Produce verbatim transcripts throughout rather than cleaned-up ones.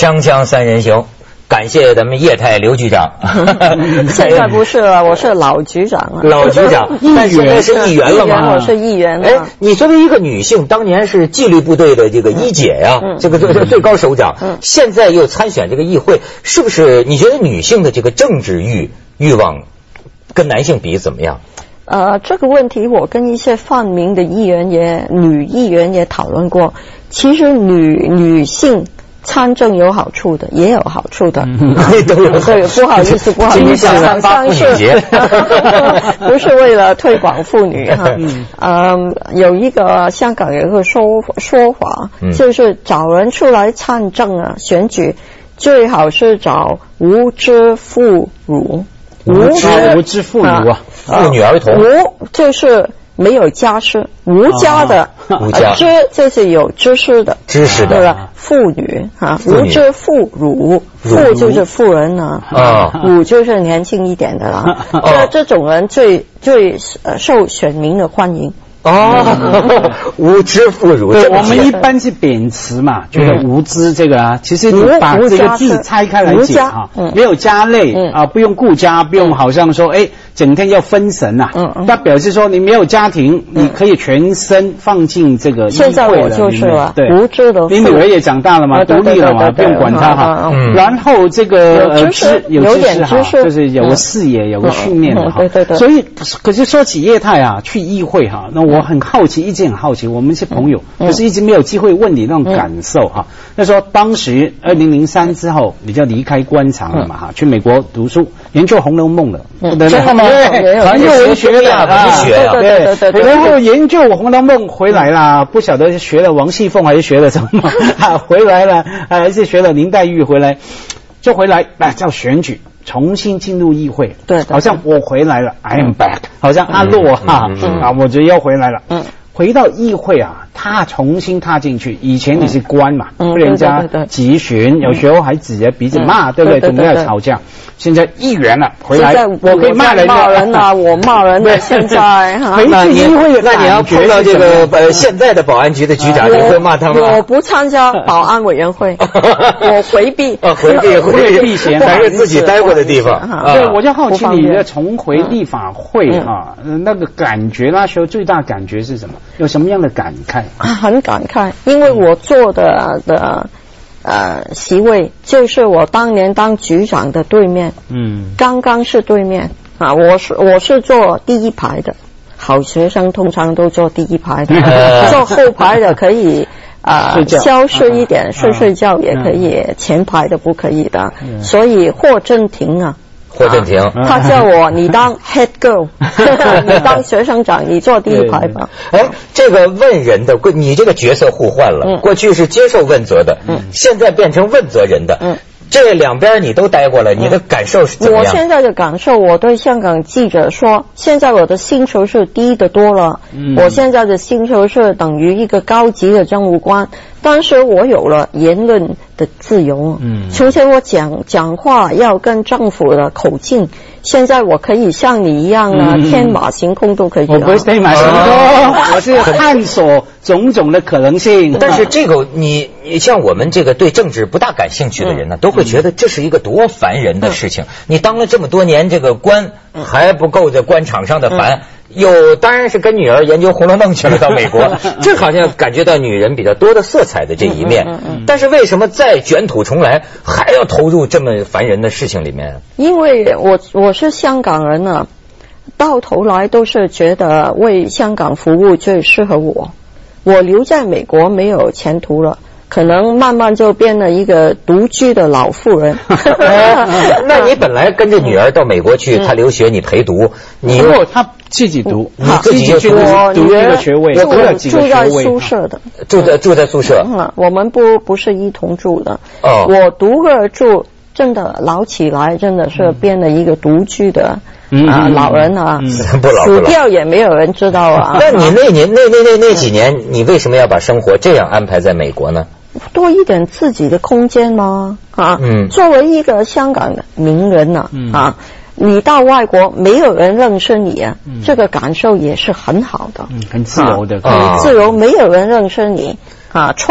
锵锵三人行，感谢咱们叶太刘局长。 现在不是了，我是老局长了。 老局长，但现在是议员了吗？ 我是议员了。 哎，你作为一个女性，当年是纪律部队的这个一姐呀、啊嗯，这个这个最高首长、嗯，现在又参选这个议会，是不是？你觉得女性的这个政治欲欲望跟男性比怎么样？ 呃，这个问题我跟一些泛民的议员也女议员也讨论过。其实女女性参政有好处的，也有好处的。嗯，都有。对，不好意思，不好意思，好像是不是为了推广妇女哈？嗯，呃，有一个香港有一个说说法、嗯，就是找人出来参政啊，选举最好是找无知妇孺。 无知无知妇孺啊， 妇女儿童。 无就是没有家室，无家的。 无家。 知就是有知识的。 知识的。 对吧？妇女啊，无知妇孺，妇就是妇人呢，啊，孺就是年轻一点的啦。这这种人最最呃受选民的欢迎。 哦，无知妇孺。 对，我们一般是贬词嘛，觉得无知这个啊，其实你把这个字拆开来讲啊，没有家累啊，不用顾家，不用好像说哎，整天要分神啊。嗯嗯。那表示说你没有家庭，你可以全身放进这个议会了。 现在我就是了，对，无知的。 你女儿也长大了嘛，独立了嘛，不用管她哈。嗯。然后这个呃知有知识哈， 就是有个视野，有个训练的哈。对对对。所以可是说起叶太啊，去议会哈，那我。我很好奇，一直很好奇，我们是朋友，可、嗯、是一直没有机会问你那种感受哈。那、嗯、说当时二零零三之后，你就离开官场了嘛哈、嗯，去美国读书，研究《红楼梦》了， 嗯，真的吗？ 对，很有文学的文学啊， 对对对对。 然后研究《红楼梦》回来了，不晓得是学了王熙凤还是学了什么啊？回来了，还是学了林黛玉回来，就回来来叫选举。重新进入议会，对，好像我回来了 ，I am back，、嗯、好像阿洛哈、嗯嗯、啊，我觉得要回来了。嗯，回到议会啊，他重新踏进去。以前你是官嘛，被、嗯、人家质询、嗯，有时候还指着鼻子骂、嗯，对不对？准备要吵架。现在议员了，回来我可以骂人骂人啊，我骂人的。现在回去议会， 那你要碰到这个呃现在的保安局的局长，你会骂他吗？ 我不参加保安委员会，我回避。 啊，回避回避嫌，还是自己待过的地方。 对，我就好奇你的重回立法会啊，那个感觉，那时候最大感觉是什么？有什么样的感慨？ 很感慨，因为我做的的。呃，席位就是我当年当局长的对面，嗯，刚刚是对面啊，我是我是坐第一排的，好学生通常都坐第一排的，坐后排的可以啊、呃、消失一点，睡睡觉也可以，前排的不可以的，所以霍震霆啊。 霍震霆、啊， 他叫我你当 head girl， 你当学生长，你坐第一排吧。 哎，这个问人的，你这个角色互换了，嗯、过去是接受问责的，嗯，现在变成问责人的，嗯。这两边你都待过了，你的感受是怎么样？ 我现在的感受，我对香港记者说，现在我的薪酬是低得多了。嗯，我现在的薪酬是等于一个高级的政务官，但是我有了言论的自由。嗯，从前我讲讲话要跟政府的口径，现在我可以像你一样啊，嗯、天马行空都可以。 我不是天马行空，哦、我是探索种种的可能性。 但是这个你你像我们这个对政治不大感兴趣的人呢，嗯、都会觉得这是一个多烦人的事情。嗯、你当了这么多年这个官，嗯、还不够在官场上的烦。嗯有当然是跟女儿研究《红楼梦》去了，到美国，这好像感觉到女人比较多的色彩的这一面。但是为什么再卷土重来，还要投入这么烦人的事情里面？ 因为我我是香港人啊，到头来都是觉得为香港服务最适合我。我留在美国没有前途了。可能慢慢就变了一个独居的老妇人。 那你本来跟着女儿到美国去，她留学，你陪读，你如果她自己读， 你自己就读读这个学位，读了几个学位， 住在宿舍的， 住在住在宿舍。 嗯，我们不不是一同住的。哦，我独个住，真的老起来，真的是变了一个独居的。嗯啊，老人啊，嗯、 不老死掉也没有人知道啊。 那你那年那那那那几年，你为什么要把生活这样安排在美国呢？ 多一点自己的空间吗？啊，嗯，作为一个香港的名人呢、啊，嗯、啊，你到外国没有人认识你啊，嗯、这个感受也是很好的， 嗯，很自由的， 很、啊、自由，没有人认识你啊，穿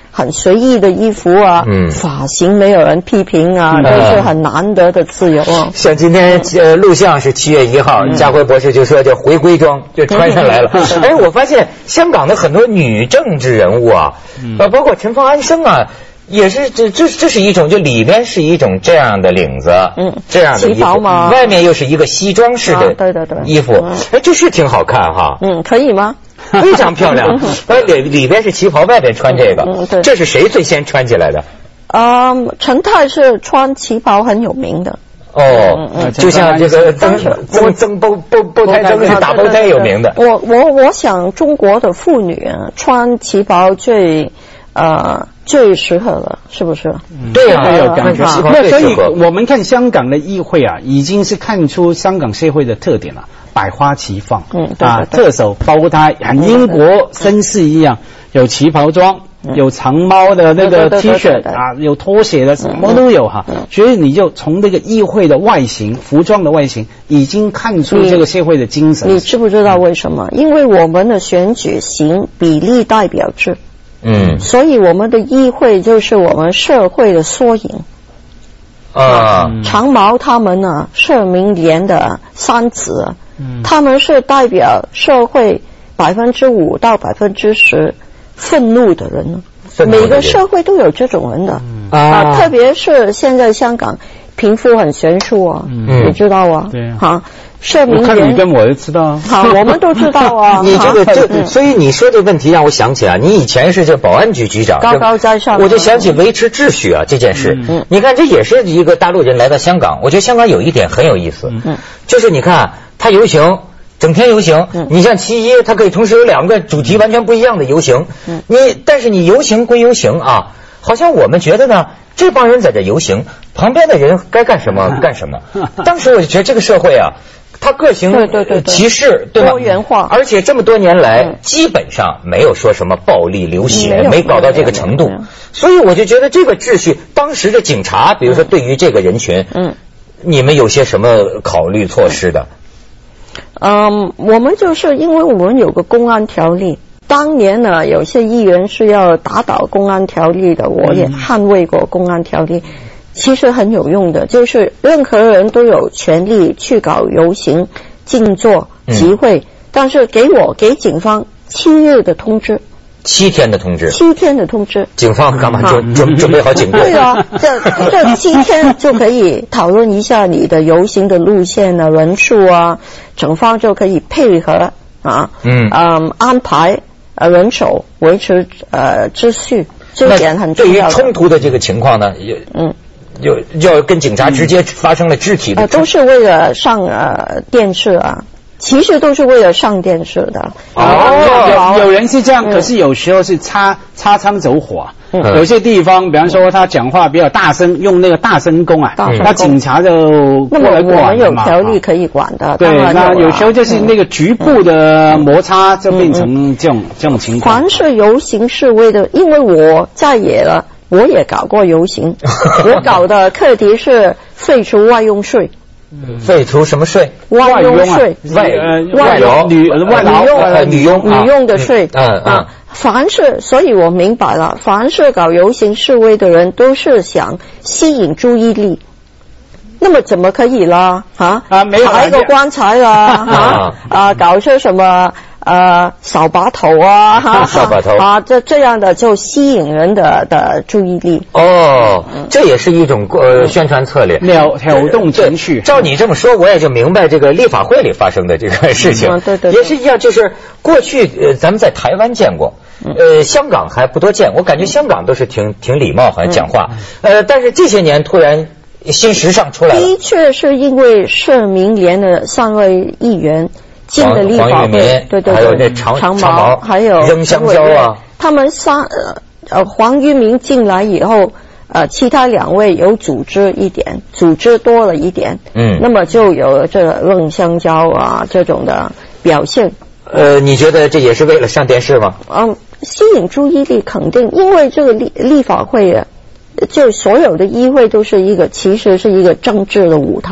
很随意的衣服啊，嗯，发型没有人批评啊，这、嗯、是很难得的自由啊。 像今天呃录像是七月一号，嗯、家辉博士就说这回归装就穿上来了。嗯、哎，我发现香港的很多女政治人物啊，呃、嗯，包括陈方安生啊。也是这这这是一种，就里边是一种这样的领子，嗯，这样的衣服，外面又是一个西装式的，对对对，衣服，哎，这是挺好看哈， 嗯，可以吗？ 非常漂亮，哎，里里边是旗袍，外边穿这个，嗯，对，这是谁最先穿起来的？ 啊、嗯，陈太是穿旗袍很有名的。 哦，嗯嗯、就像这个曾曾曾包包包太曾是打包太有名的。 我我我想中国的妇女啊，穿旗袍最呃。最适合了，是不是？ 嗯、对啊，有感觉。那所以我们看香港的议会啊，已经是看出香港社会的特点了，百花齐放。嗯，对对对啊，特首包括他，像英国绅士一样，有旗袍装，嗯、有长毛的那个 T 恤啊，有拖鞋的，什么都有哈。嗯、所以你就从这个议会的外形、服装的外形，已经看出这个社会的精神。 你, 你知不知道为什么？因为我们的选举行比例代表制。嗯，所以我们的议会就是我们社会的缩影啊。长毛他们呢，社民连的三子，嗯，他们是代表社会百分之五到百分之十愤怒的人，每个社会都有这种人的、嗯、啊，特别是现在香港贫富很悬殊啊，嗯，你知道啊？ 对啊， 哈。社民我看你跟我就知道啊， 好，我们都知道啊。 你这个这，嗯、所以你说这问题让我想起啊，你以前是这保安局局长， 高高在上， 我就想起维持秩序啊这件事。嗯，你看这也是一个大陆人来到香港，我觉得香港有一点很有意思，嗯，就是你看他游行，整天游行，嗯、你像七一，它可以同时有两个主题完全不一样的游行，嗯，你但是你游行归游行啊，好像我们觉得呢。这帮人在这游行，旁边的人该干什么干什么。当时我就觉得这个社会啊，它各行其事，对吧？ 多元化， 而且这么多年来，嗯、基本上没有说什么暴力流血，没, 没搞到这个程度。所以我就觉得这个秩序，当时的警察，比如说对于这个人群，嗯，你们有些什么考虑措施的？ 嗯，我们就是因为我们有个公安条例。当年呢，有些议员是要打倒公安条例的，我也捍卫过公安条例，其实很有用的，就是任何人都有权利去搞游行、静坐、集会，嗯、但是给我给警方七日的通知。 七天的通知， 七天的通知， 警方干嘛准准准备好警棍？ 对啊，这这七天就可以讨论一下你的游行的路线啊、人数啊，警方就可以配合啊，嗯嗯安排。呃，人手维持呃秩序，这一点很重要的。 对于冲突的这个情况呢，也嗯，就要跟警察直接发生了肢体的、 呃，都是为了上呃电视啊。其实都是为了上电视的。 哦，有有人是这样，嗯、可是有时候是擦擦枪走火。嗯、有些地方，比方说他讲话比较大声，用那个大声公啊，嗯、那警察就过来管嘛。 那么我们有条例可以管的。 对，那有时候就是那个局部的摩擦，就变成这种、嗯、这种情况。 凡是游行示威的，因为我在野了，我也搞过游行，我搞的课题是废除外用税。 废除什么税？ 外佣税， 外外劳女外劳女佣女佣的税。嗯嗯。凡是，所以我明白了，凡是搞游行示威的人，都是想吸引注意力。那么怎么可以啦？啊啊，没有抬个棺材啦，啊啊，搞些什么？呃，扫把头啊，哈， 扫把头啊，这这样的就吸引人的的注意力。 哦，嗯、这也是一种呃宣传策略， 挑挑动情绪。 照你这么说，我也就明白这个立法会里发生的这个事情。 嗯、对, 对对， 也是一样，就是过去呃咱们在台湾见过，呃香港还不多见，我感觉香港都是挺挺礼貌，好像讲话。嗯、呃，但是这些年突然新时尚出来了。 的确是因为社民连的三位议员。进的立法会，对对对， 还有那长长毛， 还有扔香蕉啊。 他们三呃呃黄玉明进来以后，呃其他两位有组织一点，组织多了一点，嗯，那么就有这个扔香蕉啊这种的表现。 呃，你觉得这也是为了上电视吗？ 嗯，吸引注意力肯定，因为这个立立法会啊，就所有的议会都是一个，其实是一个政治的舞台。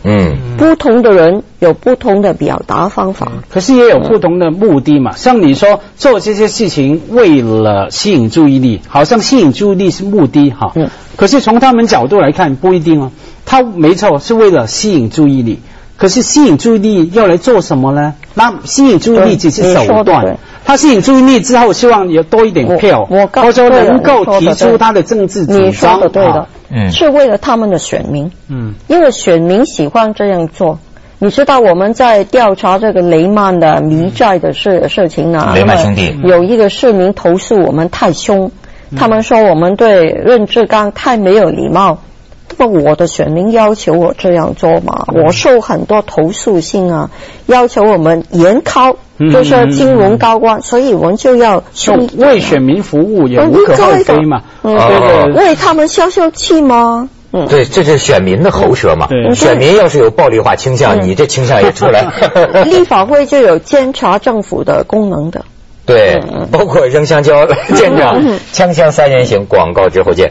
嗯， 不同的人有不同的表达方法， 可是也有不同的目的嘛。像你说做这些事情为了吸引注意力，好像吸引注意力是目的哈。嗯。可是从他们角度来看不一定哦，他没错是为了吸引注意力，可是吸引注意力要来做什么呢？那吸引注意力只是手段。他吸引注意力之后，希望有多一点票，或者说能够提出他的政治主张。 你说的对的，嗯，是为了他们的选民，嗯，因为选民喜欢这样做。你知道我们在调查这个雷曼的迷债的事事情啊， 雷曼兄弟有一个市民投诉我们太凶，嗯、他们说我们对任志刚太没有礼貌。那么我的选民要求我这样做嘛，嗯、我受很多投诉信啊，要求我们严考。就是金融高官，所以我们就要凶为选民服务，也无可厚非嘛。 嗯，对对，为他们消消气吗？ 嗯，对，这是选民的喉舌嘛。对，选民要是有暴力化倾向，你这倾向也出来。 立法会就有监察政府的功能的。 对，包括扔香蕉来监察。锵锵三人行，广告之后见。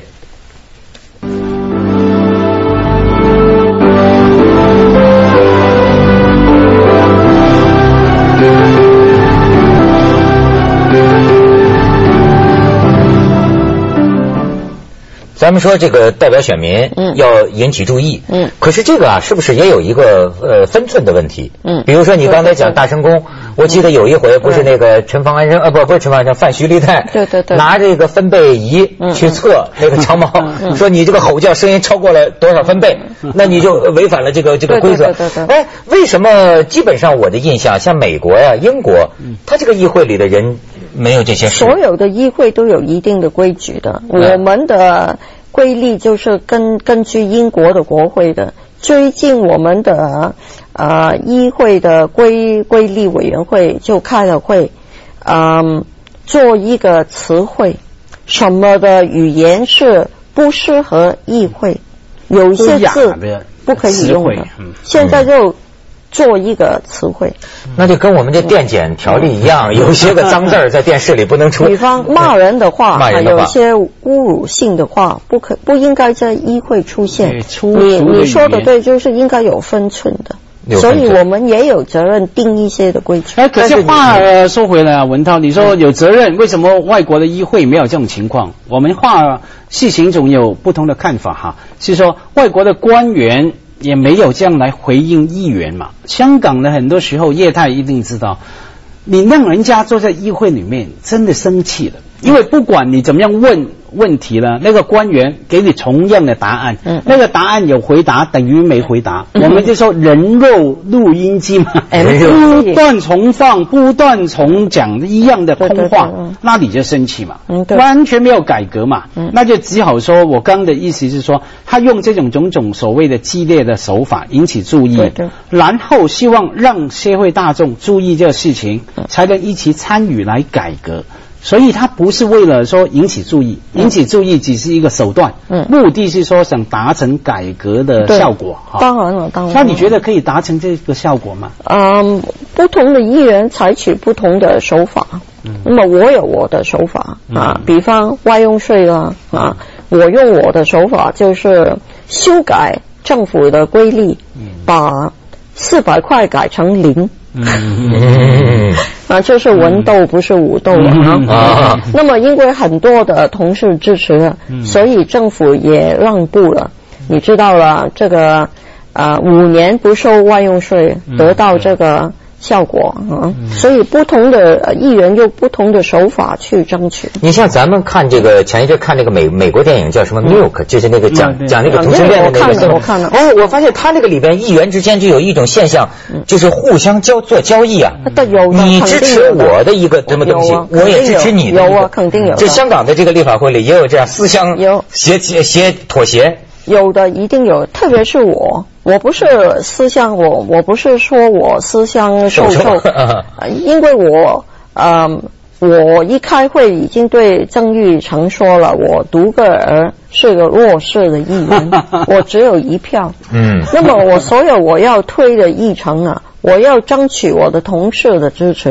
咱们说这个代表选民要引起注意，嗯，可是这个啊，是不是也有一个呃分寸的问题？嗯，比如说你刚才讲大神功，我记得有一回不是那个陈方安生，呃，不不是陈方安生，范徐丽泰， 对对对， 拿这个分贝仪去测那个长毛，说你这个吼叫声音超过了多少分贝，那你就违反了这个这个规则。 对对对。 哎，为什么基本上我的印象，像美国呀、英国，他这个议会里的人没有这些事？ 所有的议会都有一定的规矩的，我们的规例就是根根据英国的国会的，最近我们的呃议会的规规例委员会就开了会，嗯，做一个词汇，什么的语言是不适合议会，有一些字不可以用的，现在就做一个词汇， 那就跟我们这电检条例一样，有些个脏字儿在电视里不能出。 比方骂人的话， 骂人的话， 有一些侮辱性的话，不可不应该在议会出现。你你说的对，就是应该有分寸的。所以我们也有责任定一些的规矩。 哎，可是话呃说回来啊，文涛，你说有责任，为什么外国的议会没有这种情况？我们话事情总有不同的看法哈，是说外国的官员也没有这样来回应议员嘛。香港呢，很多时候叶太一定知道，你让人家坐在议会里面真的生气了，因为不管你怎么样问问题了，那个官员给你同样的答案，嗯，那个答案有回答等于没回答，嗯、我们就说人肉录音机嘛，嗯、不断重放、不断重讲一样的通话，嗯、那你就生气嘛，嗯、完全没有改革嘛，嗯、那就只好说，我刚的意思是说，他用这种种种所谓的激烈的手法引起注意，对对，然后希望让社会大众注意这个事情，嗯、才能一起参与来改革。所以他不是为了说引起注意，引起注意只是一个手段，嗯，目的是说想达成改革的效果。 当然了，当然了。 那你觉得可以达成这个效果吗？ 嗯，不同的议员采取不同的手法，嗯，那么我有我的手法啊，比方外用税啊，啊，我用我的手法就是修改政府的规例，把四百块改成零。嗯，啊，这是文斗不是武斗啊。啊，那么因为很多的同事支持了，嗯、所以政府也让步了。你知道了，这个啊、呃、五年不收外用税，得到这个效果啊。嗯、所以不同的议员用不同的手法去争取。 你像咱们看这个前一阵看那个美美国电影叫什么 Milk，、嗯、就是那个讲、嗯、讲那个同性恋的那个。 我看了， 哎，我发现他那个里边议员之间就有一种现象，嗯、就是互相交做交易啊。 有你支持我的一个什么东西，我也支持你的。 有啊，肯定有。 这香港的这个立法会里也有这样思相协协协妥协。 有的一定有，特别是我，我不是思乡，我我不是说我思乡受受，因为我呃我一开会已经对郑玉成说了，我独个儿是个弱势的议员，我只有一票，嗯，那么我所有我要推的议程啊，我要争取我的同事的支持。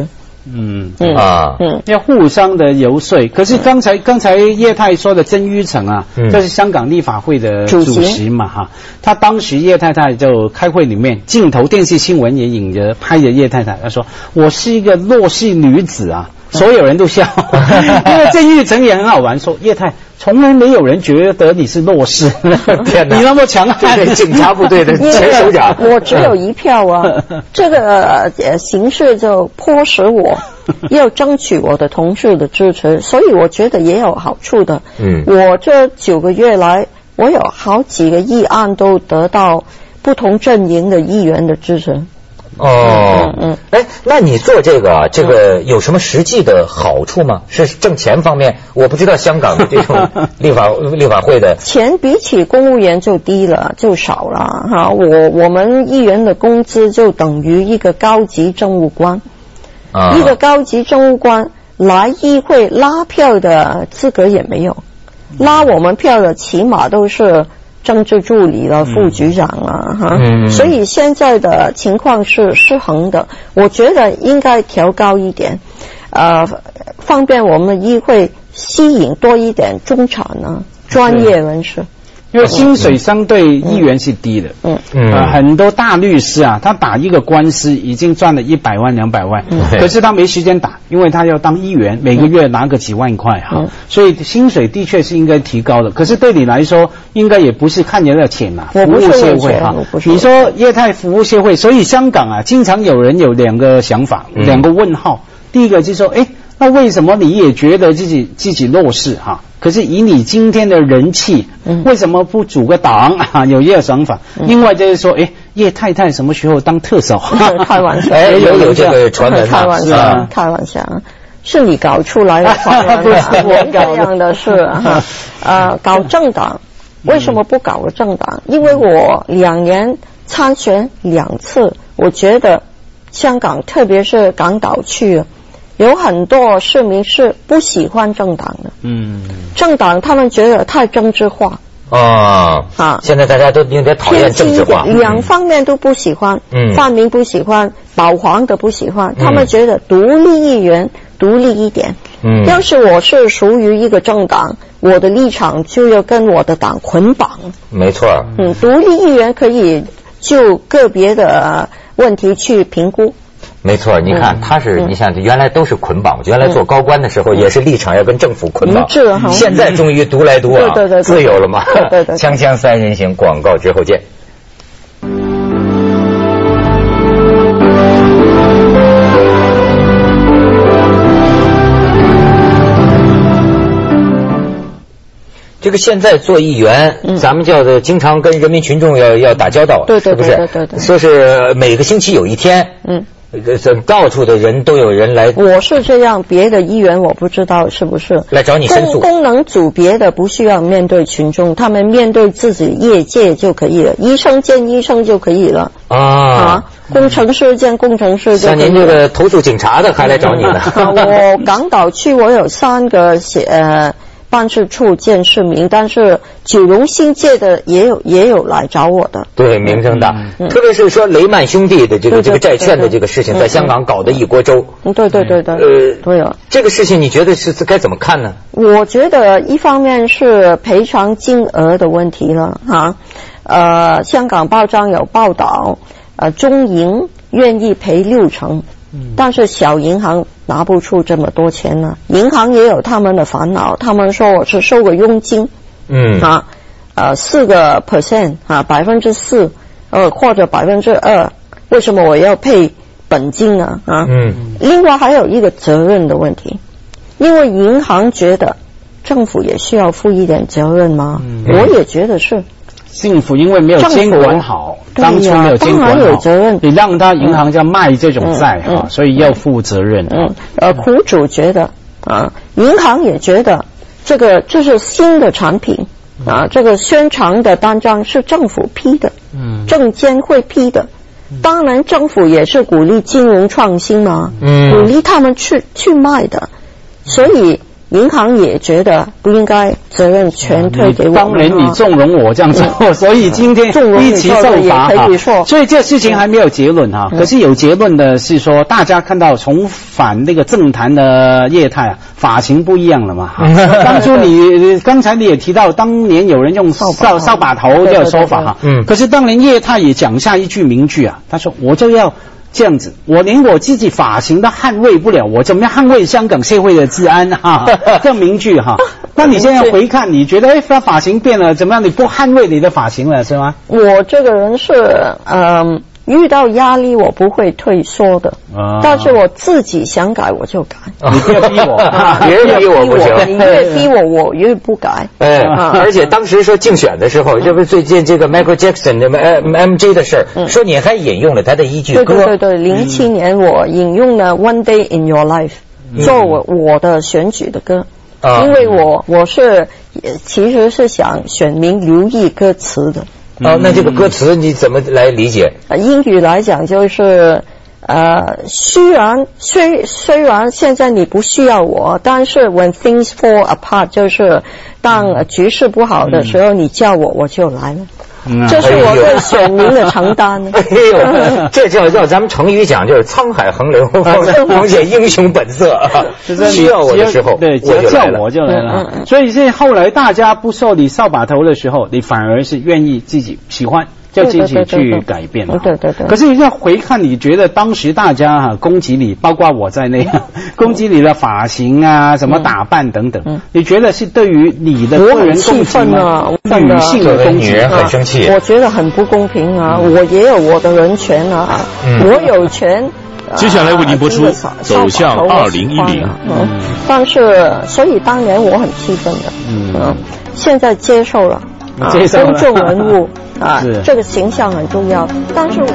嗯嗯啊， 嗯， 要互相的游说。可是刚才刚才叶太说的曾钰成啊， 嗯、 这是香港立法会的主席嘛哈，他当时叶太太就开会里面，镜头电视新闻也引着拍着叶太太，他说我是一个弱势女子啊。所有人都笑，因为曾钰成也很好玩，说叶太从来没有人觉得你是弱势， 天哪， 你那么强悍， 对警察部队的前首长， 我只有一票啊，这个呃形势就迫使我要争取我的同事的支持，所以我觉得也有好处的。 嗯， 我这九个月来，我有好几个议案都得到不同阵营的议员的支持。 哦，嗯，哎，那你做这个这个有什么实际的好处吗？是挣钱方面？我不知道香港的这种立法立法会的钱比起公务员就低了，就少了哈。我我们议员的工资就等于一个高级政务官，啊，一个高级政务官来议会拉票的资格也没有，拉我们票的起码都是政治助理了、副局长了哈、嗯，所以现在的情况是失衡的。我觉得应该调高一点，呃，方便我们议会吸引多一点中产呢、专业人士。 因为薪水相对议员是低的，嗯嗯、呃，很多大律师啊，他打一个官司已经赚了一百万、两百万，嗯、可是他没时间打，因为他要当议员，每个月拿个几万块哈、嗯，所以薪水的确是应该提高的。可是对你来说，应该也不是看人的钱呐、啊，服务协会哈。你说业态服务协会，所以香港啊，经常有人有两个想法，嗯、两个问号。第一个就是说，哎，那为什么你也觉得自己自己弱势哈？可是以你今天的人气，嗯、为什么不组个党啊？有这个想法。嗯、另外就是说，哎，叶太太什么时候当特首？ 开玩笑， 哎，有有这个传闻， 开玩笑，啊、开玩笑，是你搞出来的传闻，不是我这样的事哈。呃，搞政党，为什么不搞个政党？因为我两年参选两次，我觉得香港，特别是港岛区。有很多市民是不喜欢政党的，嗯，政党他们觉得太政治化啊啊！现在大家都应该讨厌政治化， 两方面都不喜欢，嗯，泛民不喜欢，保皇的不喜欢，他们觉得独立议员独立一点，嗯，要是我是属于一个政党，我的立场就要跟我的党捆绑， 没错， 嗯，独立议员可以就个别的问题去评估。 没错，你看他是，你想原来都是捆绑，原来做高官的时候也是立场要跟政府捆绑，现在终于独来独往， 对对对， 自由了嘛。 对对， 锵锵三人行，广告之后见。这个现在做议员，嗯、咱们叫做经常跟人民群众要要打交道， 对对对是不是？ 对对对， 说是每个星期有一天，嗯。这到处的人都有人来， 我是这样，别的议员我不知道是不是来找你申诉。 功能组别的不需要面对群众，他们面对自己业界就可以了，医生见医生就可以了啊啊，工程师见工程师就可以了。 像您这个投诉警察的还来找你呢？ 我港岛区我有三个呃办事处见市民，但是九龙新界的也有也有来找我的。 对，名声大，嗯、特别是说雷曼兄弟的这个这个债券的这个事情，在香港搞得一锅粥。 嗯，对对对对。 呃， 对啊。 这个事情你觉得是该怎么看呢？ 我觉得一方面是赔偿金额的问题了哈，呃，香港报章有报道，呃，中银愿意赔六成。但是小银行拿不出这么多钱呢，银行也有他们的烦恼，他们说我是收个佣金，嗯啊，呃四个 percent 啊，百分之四，呃或者百分之二，为什么我要配本金呢？啊，嗯，另外还有一个责任的问题，因为银行觉得政府也需要负一点责任吗？嗯、我也觉得是。 政府因为没有监管好，当初没有监管好， 有责任， 你让他银行在卖这种债哈、嗯嗯，所以要负责任。 嗯，呃，苦主觉得啊，银行也觉得这个这是新的产品啊，这个宣传的单张是政府批的，嗯，证监会批的，当然政府也是鼓励金融创新嘛，嗯，鼓励他们去去卖的，所以银行也觉得不应该责任全推给我们、啊。 当年你纵容我这样做，所以今天一起受罚哈。所以这事情还没有结论哈。可是有结论的是说，大家看到重返那个政坛的业态啊，发型不一样了嘛。当初你刚才你也提到，当年有人用扫扫把头这个说法哈。嗯。可是当年业态也讲下一句名句啊，他说我就要这样子，我连我自己发型都捍卫不了，我怎么样捍卫香港社会的治安啊？这名句哈。那你现在回看，你觉得哎，他发型变了，怎么样？你不捍卫你的发型了是吗？ 我这个人是嗯。遇到压力我不会退缩的，啊、但是我自己想改我就改。 你别逼我， 别人逼我不行， 你越逼我我越不改。 哎，啊、而且当时说竞选的时候，这不是最近这个 Michael Jackson 的 M J 的事儿、嗯，说你还引用了他的一句歌。 对对对，零七年我引用了 One Day in Your Life、嗯、做我我的选举的歌。啊、因为我我是其实是想选民留意歌词的。 哦，那这个歌词你怎么来理解？ 英语来讲就是，呃，虽然虽虽然现在你不需要我，但是 when things fall apart， 就是当局势不好的时候，嗯、你叫我我就来了。嗯、这是我对选民的承担。 哎呦，这叫叫咱们成语讲就是沧海横流，奉献英雄本色啊！需要我的时候， 对，只要叫我就来了。嗯、所以现在后来大家不受你扫把头的时候，你反而是愿意自己喜欢。就自己去改变了。 对对对。 可是你要回看，你觉得当时大家哈、啊、攻击你，包括我在内，攻击你的发型啊、什么打扮等等，嗯、你觉得是对于你的个人攻击吗？女性的攻击， 女人很生气、 啊。我觉得很不公平啊！嗯、我也有我的人权啊，嗯、我有权。 接下来为您播出《走向二零一零》。 嗯，但是所以当年我很气愤的。嗯，嗯现在接受了。 接受了。 公众人物啊，这个形象很重要，但是。